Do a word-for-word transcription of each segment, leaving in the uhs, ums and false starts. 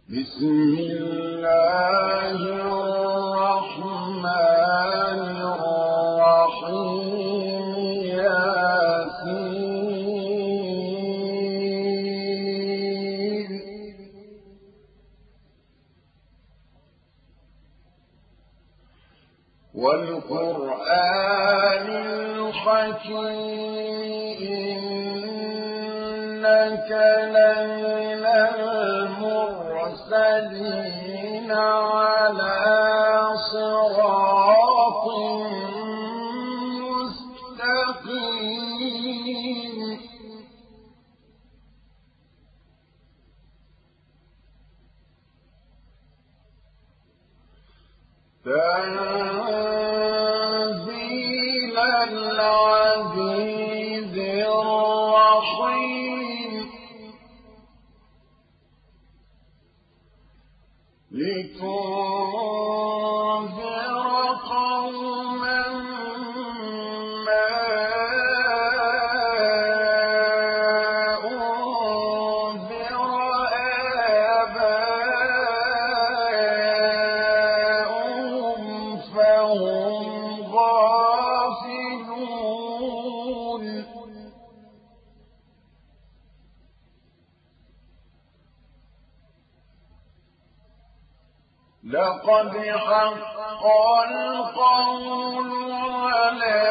بسم الله الرحمن الرحيم ياسين والقرآن الحكيم إنك لمن المرسلين على صراط مستقيم تنزيل العزيز الرحيم لتنذر قوما ما أنذر آباؤهم فهم غافلون لقد حق القول على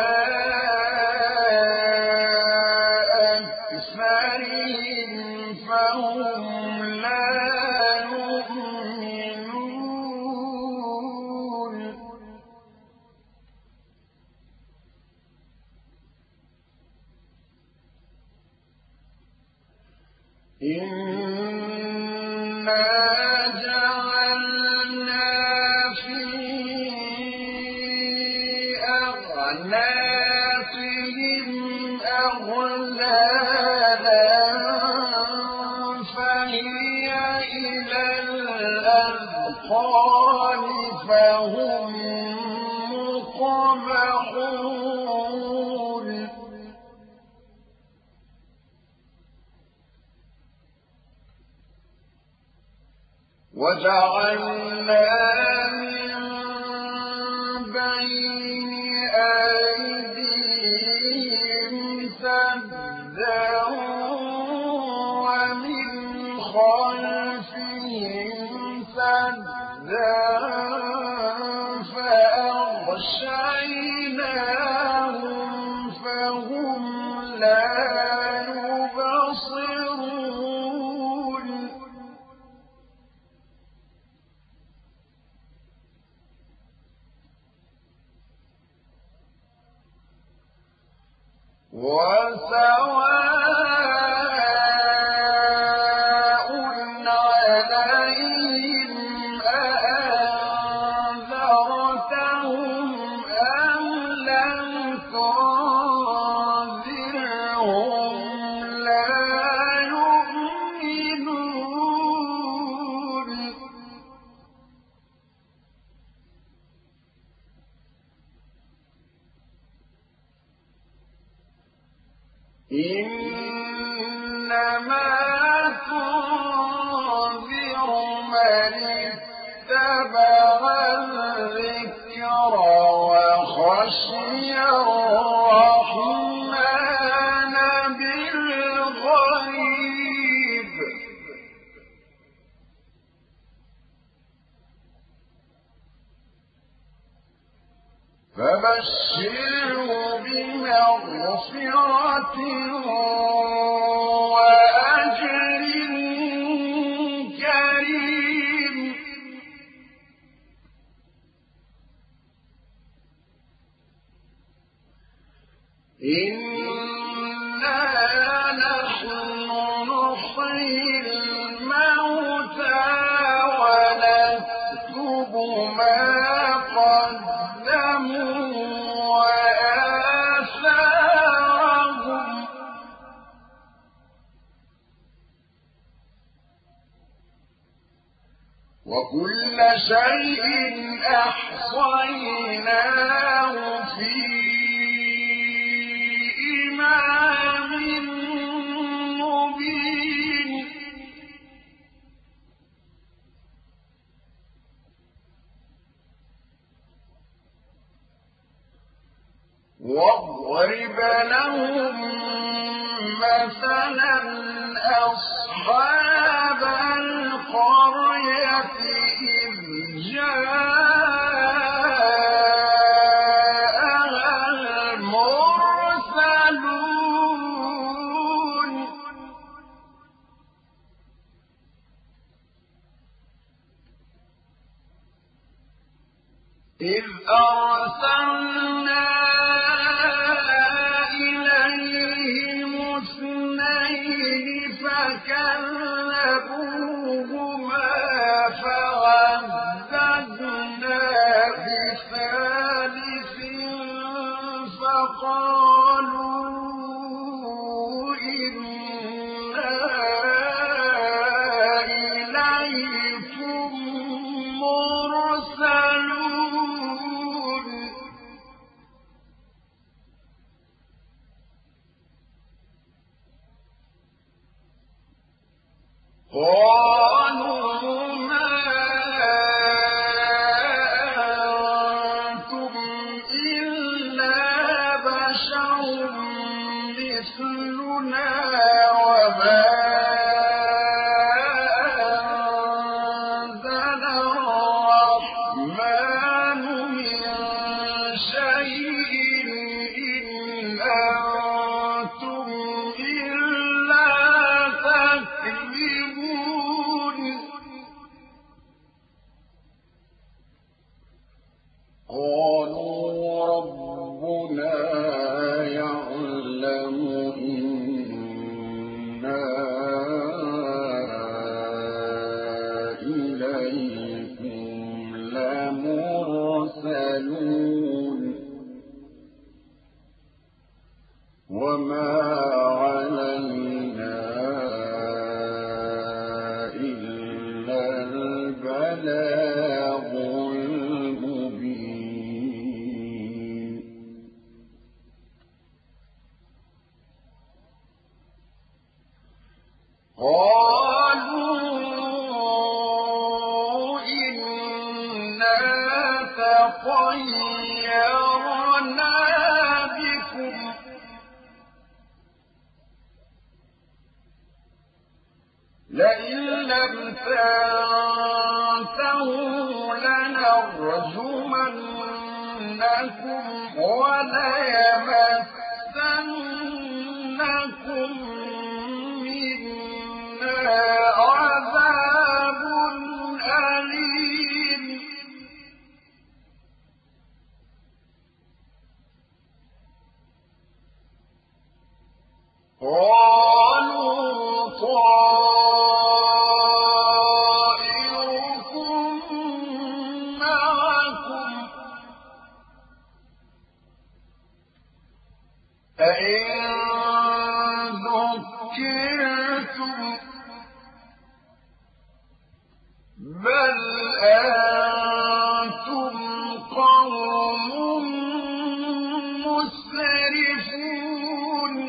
أكثرهم فهم لا يؤمنون إنا جعلنا في أعناقهم أغلالا فهي إلى الأذقان فهم مقمحون وجعلنا من بين أيديهم سدا ومن خلفهم سدا فأغشيناهم فهم لا يبصرون وسواء عليهم أأنذرتهم أم لم تنذرهم لا يؤمنون إنما تنذر من اتبع الذكر وخشي الرحمن بالغيب فبشره بمغفرة وأجر كريم إنا نحن نحيي الموتى ونكتب ما قدموا وآثارهم وكل شيء أحصيناه في إمام مبين واضرب لهم مثلا أصحاب القرية إذ جاءها المرسلون إذ أرسلنا إليهم اثنين فكذبوهما فعززنا بثالث فقالوا إنا إليكم مرسلون قالوا ما أنتم إلا بشر مثلنا وما أنزل الرحمن من شيء إن أنتم إلا تكذبون قالوا ربنا يعلم إنا إليكم لمرسلون وما علينا إلا البلاغ المبين قالوا إنا تطيرنا بكم لئن لم تنتهوا لنرجمنكم وليمسنكم منا عذاب أليم قالوا طائركم معكم أئن ذكرتم بل أنتم قوم مسرفون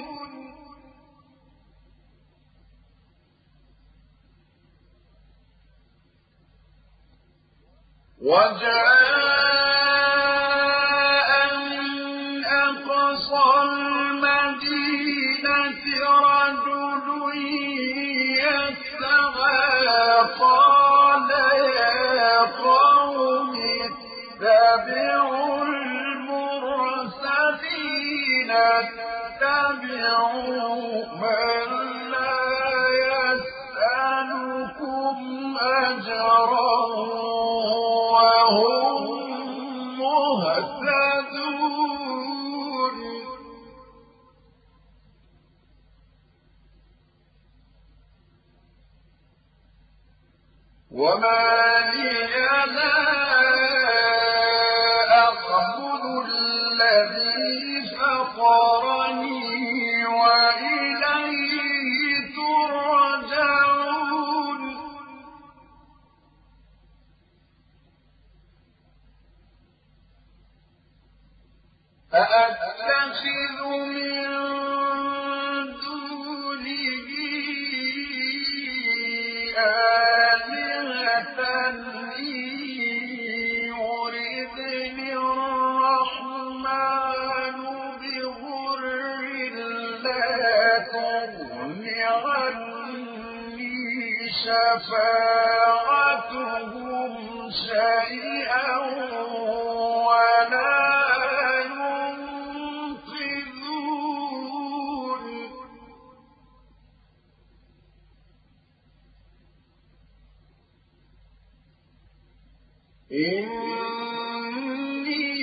وجاء من أقصى المدينة رجل يسعى قال يا قوم اتبعوا المرسلين اتبعوا من لا يسألكم أجرا وهم مهتدون وما لي لا أعبد الذي فطرني وإليه ترجعون أأتخذ من دونه آلهة إن يردني الرحمن شفاعتهم شيئا ولا ينقذون إني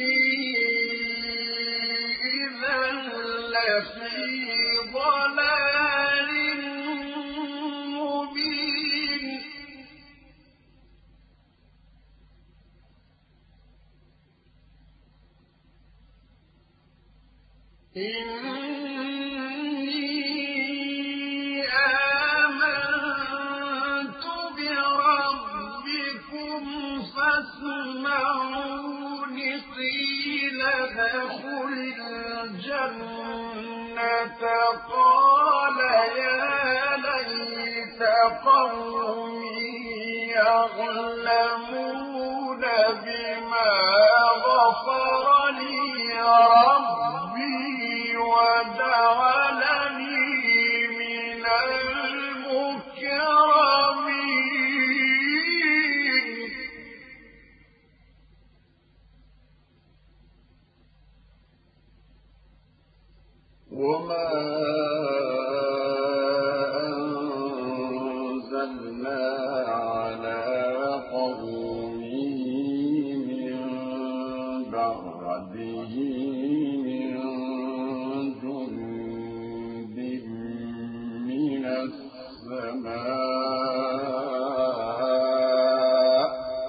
إذا لفي ضلال مبين إني آمنت بربكم فاسمعون قيل ادخل الجنة قال يا ليت قومي يعلمون بما غفر لي ربي وجعلني من المكرمين وما أنزلنا على قومه من بعده من جند من السماء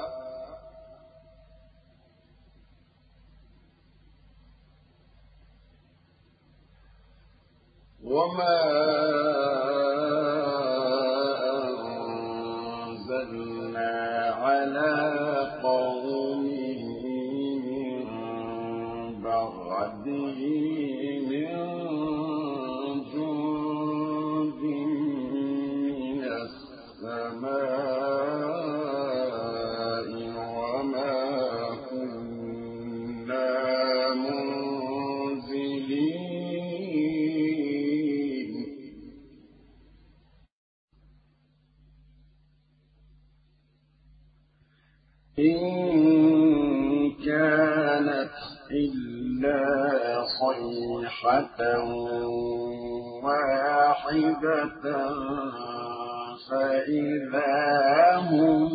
وما أنزلنا على قومه من بعده من جند من السماء وما كنا منزلين إن كانت إلا صيحة واحدة فإذا هم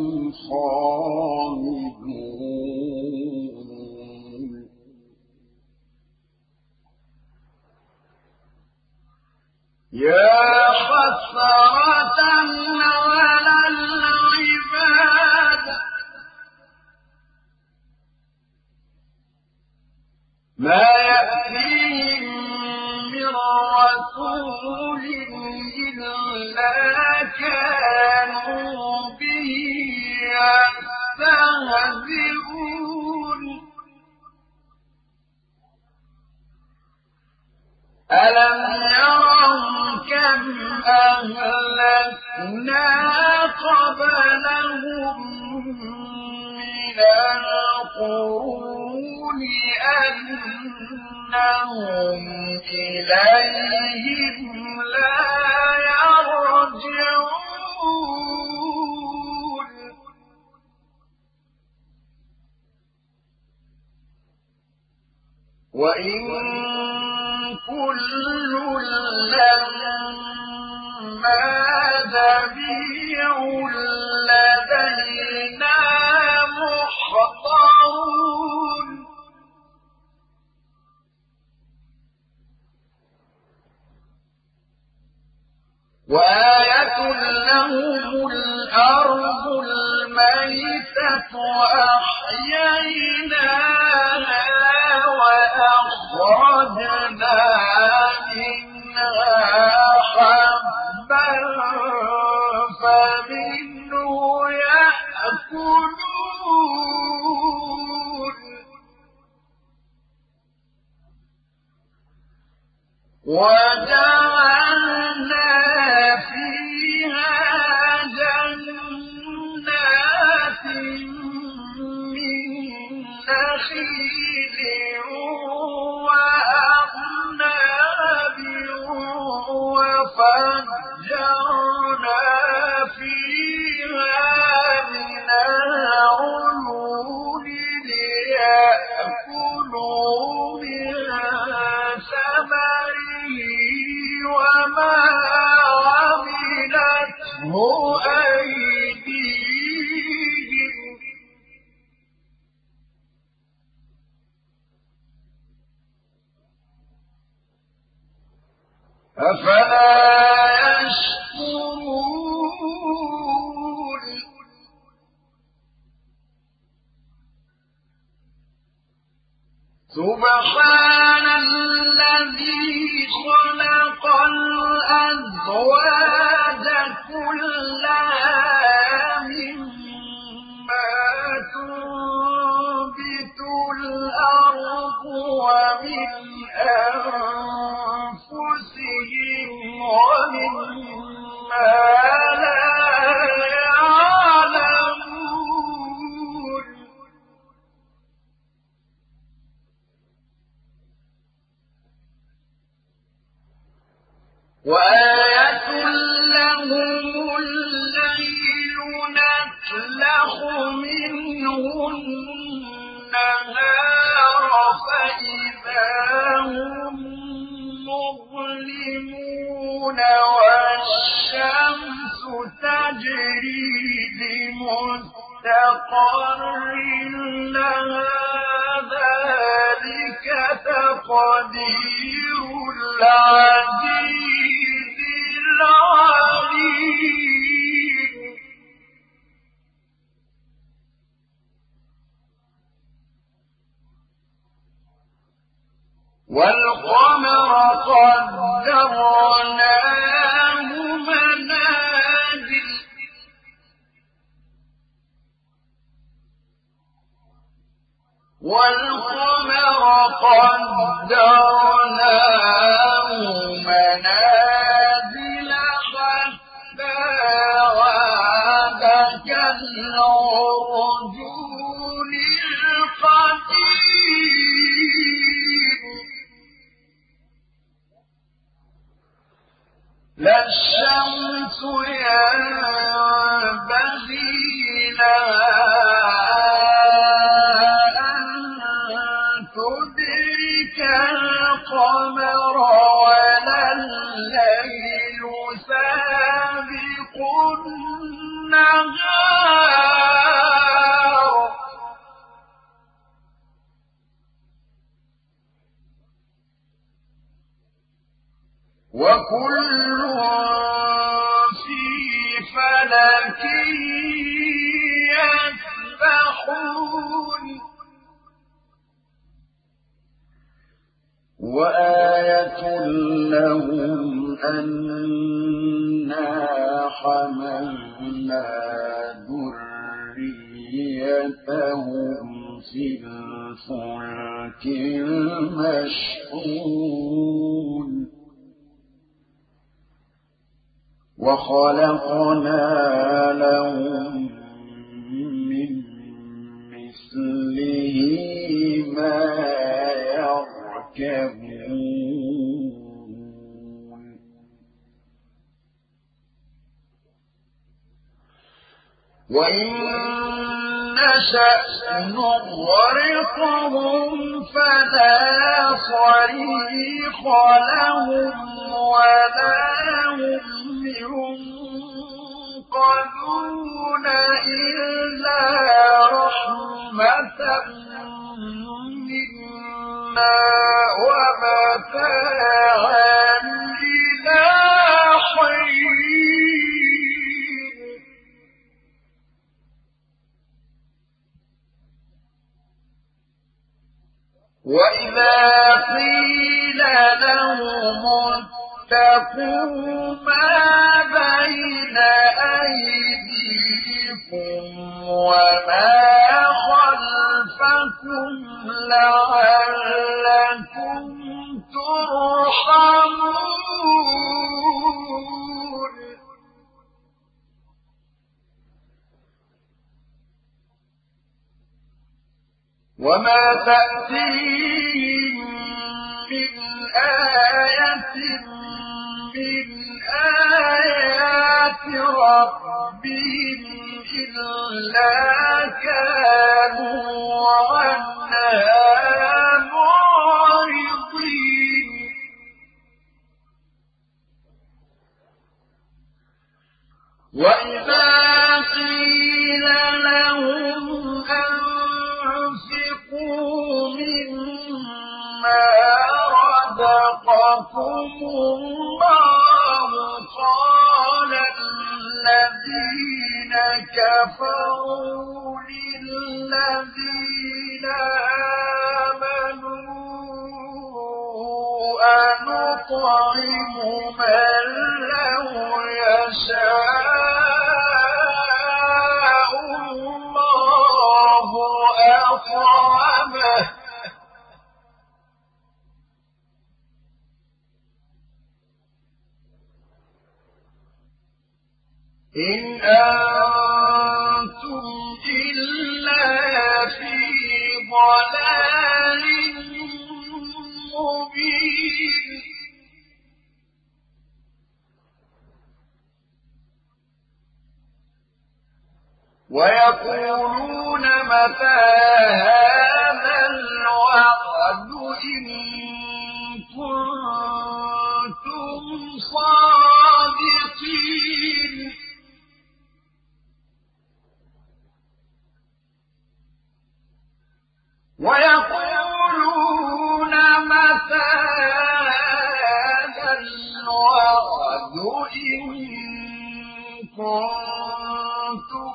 صامدون يا حسرة على العباد ما يأتيهم من رسول إلا كانوا به يستهزئون ألم يروا كم أهلكنا قبلهم من القرون أنهم إليهم لا يرجعون وإن كل لما جميع لدينا محضرون وآية لهم الأرض الميتة أحييناها وأخرجنا منها حبا فمنه يأكلون وجعلنا فيها جنات من نخيل وأعناب وفجرنا فيها أفلا يشكرون سبحان الذي خلق الأزواج كلها مما تنبت الأرض ومن أنفسهم ومما لا يعلمون وآية لهم الليل نسلخ منه النهار فإذا هم مظلمون والشمس تجري لمستقر لها ذلك تقدير العزيز العليم والقمر قدرناه منازل والقمر قدرناه منازل حتى عاد كالعرجون القديم لا الشمس ينبغي لها القمر ولا الليل سابق النهار وكل في فلك يسبحون وآية لهم أنا حملنا ذريتهم في الفلك المشحون وخلقنا لهم من مثله ما يركبون وإن نشأ نغرقهم فلا صريخ لهم ولا هم ينقذون إلا رحمة منا ومتاعا إلى حين وإذا قيل لهم اتقوا ما بين أيديكم وما خلفكم لعلكم ترحمون وما تأتيهم من آية من آيات ربهم إلا كانوا عنها معرضين وإذا قيل لهم أنفقوا مما رزقكم الله كفروا للذين آمنوا أنطعم من لو يشاء الله أطعمه إن أنتم إلا في ضلال مبين ويقولون متى هذا الوعد إن كنتم صادقين ويقولون متى هذا الوعد إن كنتم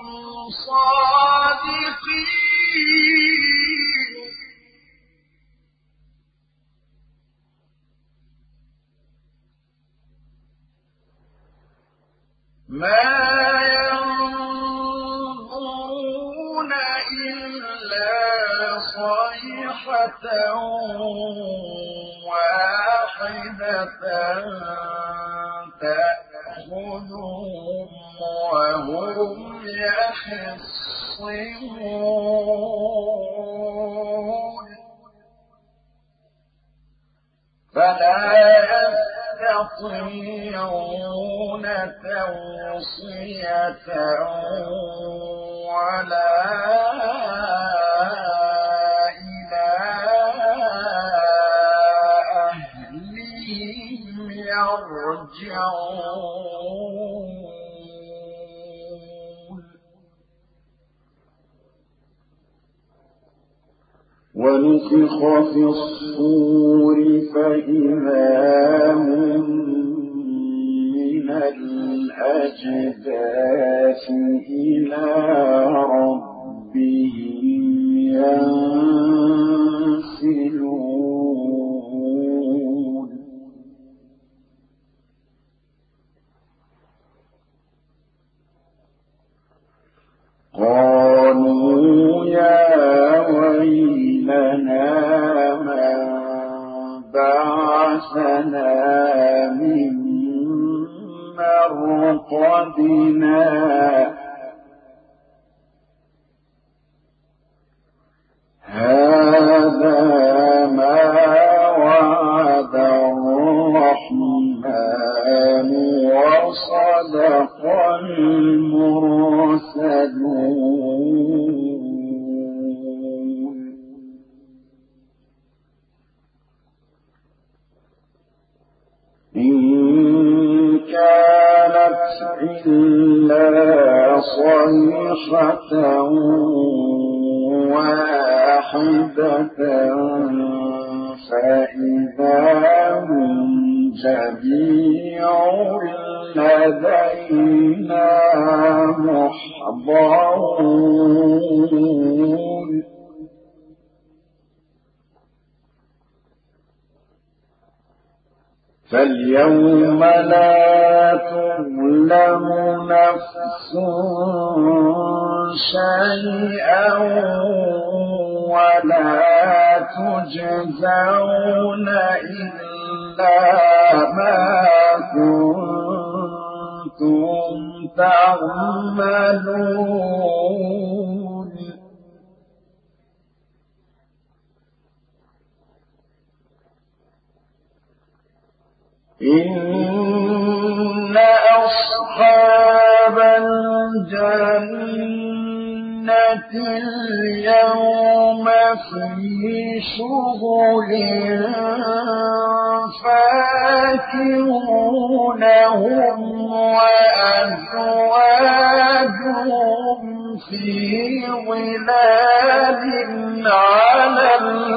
صادقين ما ينظرون إلا صيحة واحدة تأخذهم وهم يخصمون فلا يستطيعون توصية ولا إلى أهلهم يرجعون ونفخ في الصور فإذا هم من الأجداث إلى ربهم ينسلون قالوا يا ويلنا من بعثنا من مرقدنا هذا ما وعد الرحمن وصدق المرسلون إن كانت إلا صيحة واحدة فإذا هم جميع لدينا محضرون فاليوم لا تظلم نفس شيئا ولا تجزون إلا ما كنتم تعملون إن أصحاب الجنة اليوم في شغل فاكهون هم وأزواجهم في ظلال على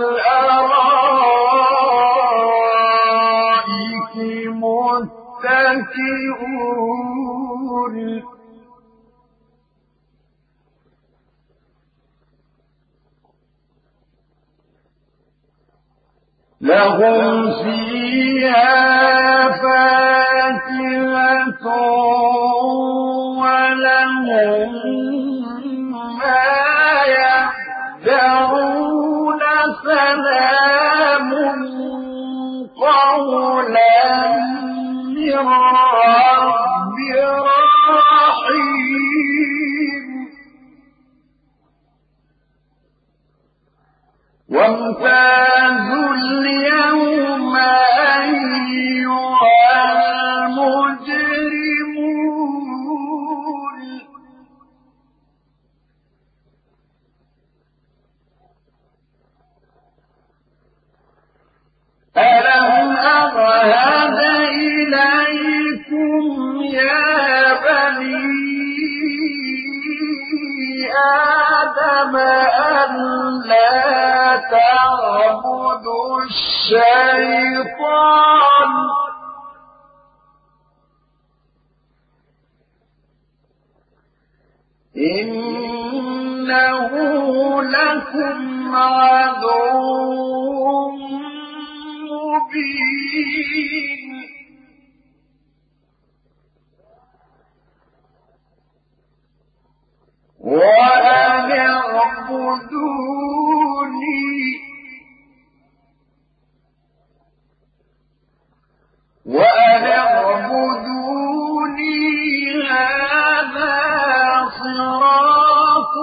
الأرائك متكئون لهم فيها فاكهة ولهم ما يدعون سلام قولا من رب رحيم وامتازوا اليوم أيها المجرمون ألم أعهد إليكم يا بني آدم أن لا تعبدوا الشيطان إنه لكم عدو مبين وأن اعبدوني وأن اعبدوني هذا صراط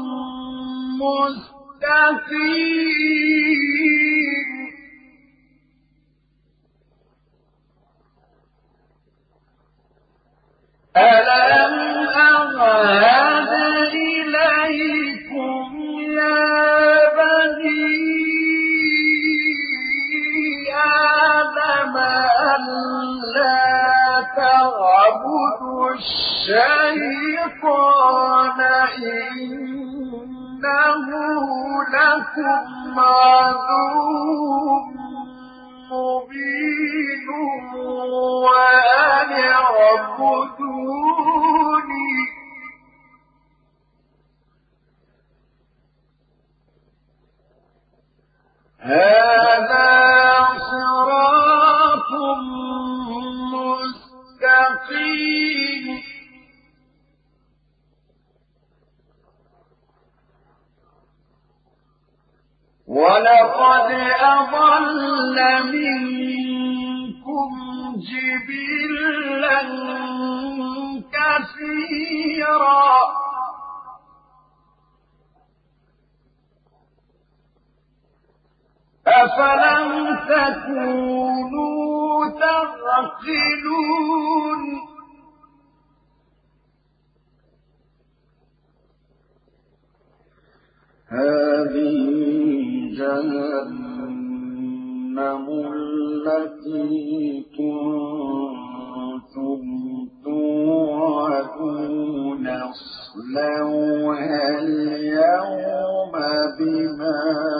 مستقيم ألم أعهد إليكم يا بني آدم أن لا تعبدوا الشيطان إنه لكم عدو مبين وأن اعبدوني هذا صراط مستقيم ولقد أضل منكم جبلا كثيرا أفلم تكونوا تعقلون هذه جهنم التي كنتم توعدون اصلوها اليوم بما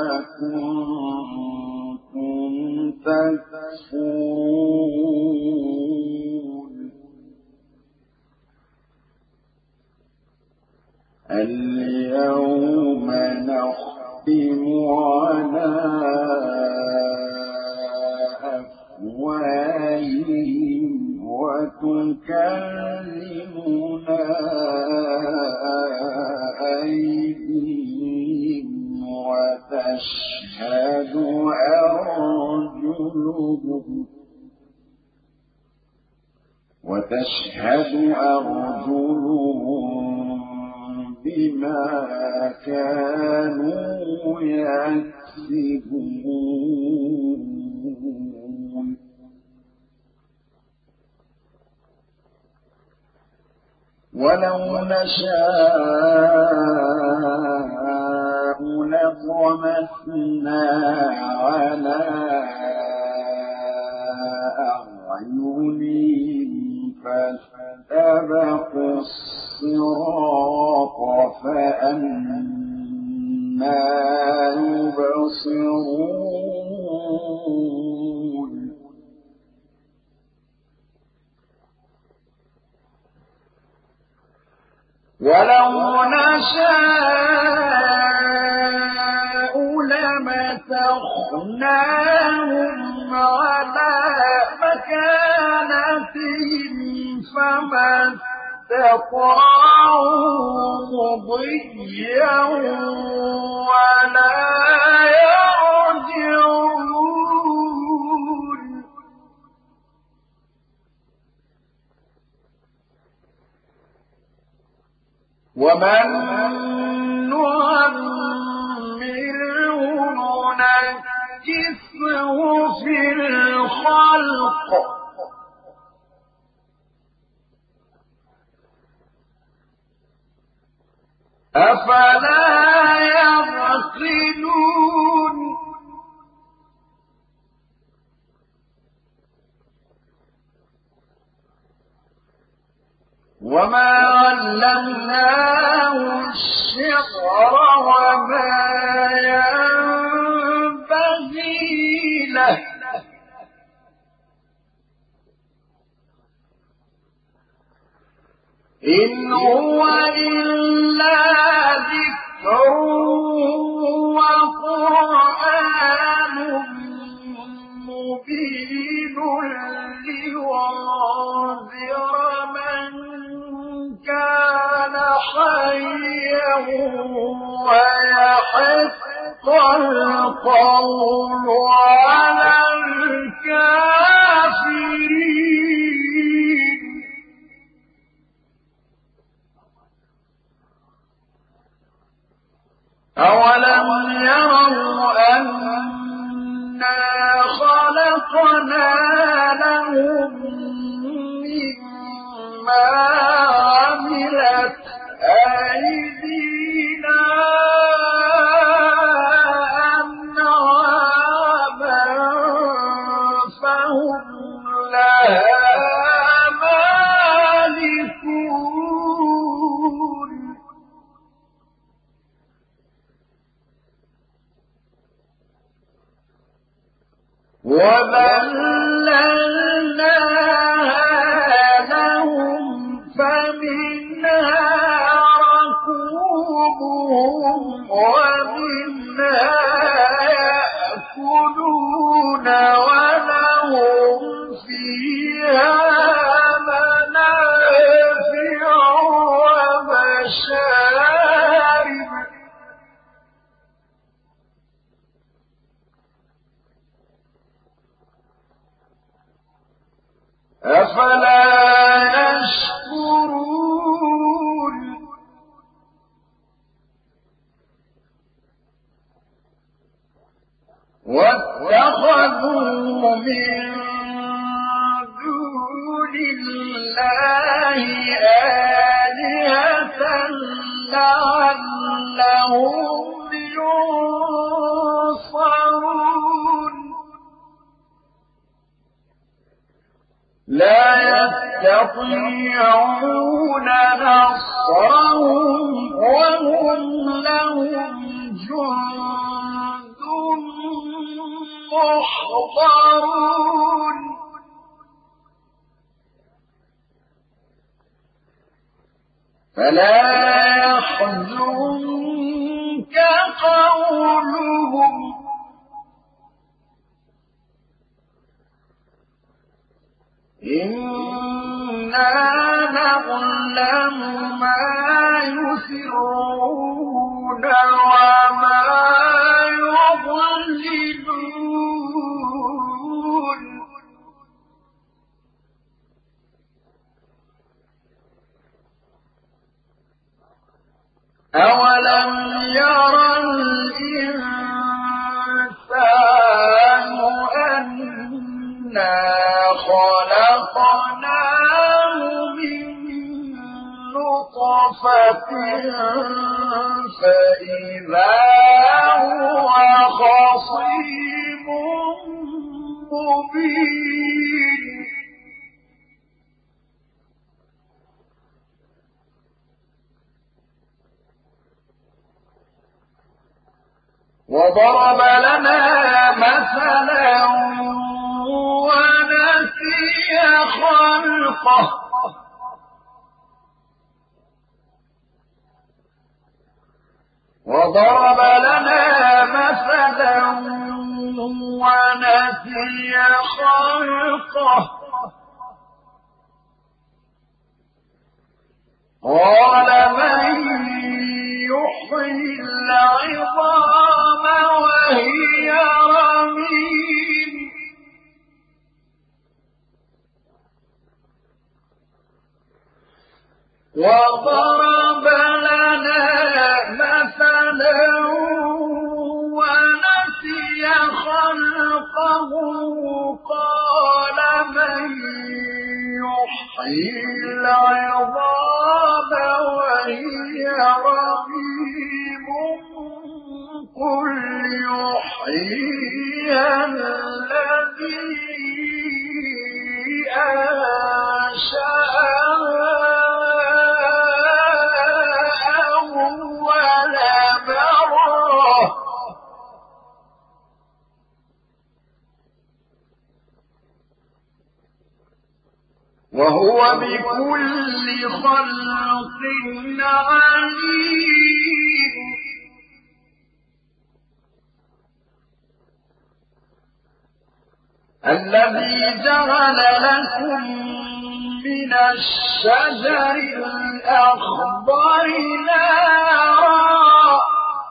كنتم تكفرون اليوم نختم على أفواههم وتكلمنا أيديهم وتشهد أرجلهم وتشهد أرجلهم بما كانوا يكسبون ولو نشاء لطمسنا على أعينهم فاستبقوا الصراط فأنى يبصرون ولو نشاء لمسخناهم استطاعوا مضيا ولا يرجعون ومن نعمره ننكسه في الخلق أفلا يعقلون وما علمناه الشعر وما ينبغي له إن هو إلا ذكر وقرآن مبين لينذر من كان حيا ويحق القول على الكافرين أولم يروا أنا خلقنا لهم مما عملت أيدينا أنعاما فهم لها وَذَلَّلْنَاهَا لَهُمْ فَمِنْهَا رَكُوبُهُمْ وَمِنْهَا يَأْكُلُونَ وَلَهُمْ فِيهَا مَنَافِعُ وَمَشَارِبُ أفلا يشكرون واتخذوا من دون الله آلهة لعلهم ينصرون لا يستطيعون نصرهم وهم لهم جند محضرون فلا يحزنك قولهم إنا نعلم ما يسرون وما يعلنون أولم يرى الإنسان أنا خلقناه من نطفة فإذا هو خصيم مبين وضرب لنا مثلا ونسي خلقه وضرب لنا مثلا ونسي خلقه قال من يحيي العظام وهي رميم وضرب لنا مثلا ونسي خلقه قال من يحيي العظام وهي رميم قل يحييها الذي أنشأها أول مرة وهو بكل خلق عليم الذي جعل لكم من الشجر الأخضر نارا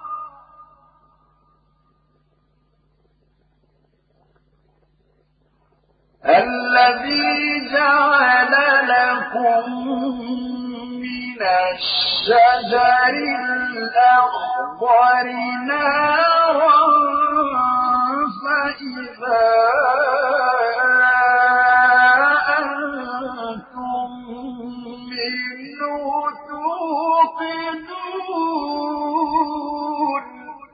الذي جعل لكم من الشجر الأخضر نارا فإذا أنتم منه توقدون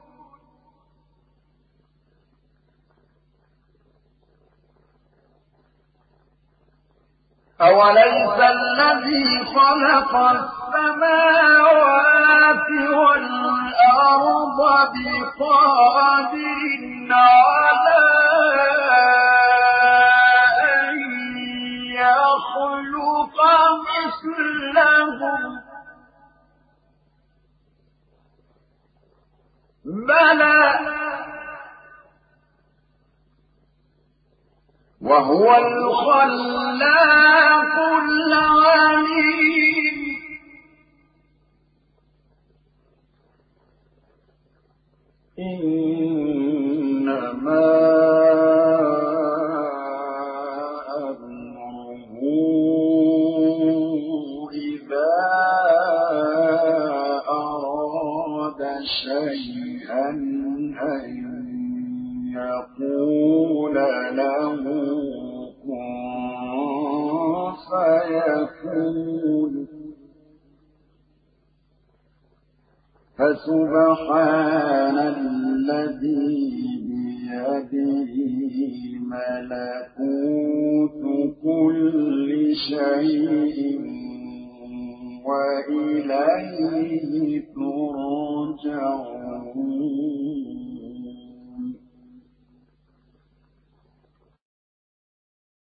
أوليس الذي خلق السماوات والأرض بقادر على أن يخلق مثلهم بلى وهو الخلاق العليم إنما أمره إذا أراد شيئا أن يقول له كن فيكون فسبحان الذي بيده ملكوت كل شيء وإليه ترجعون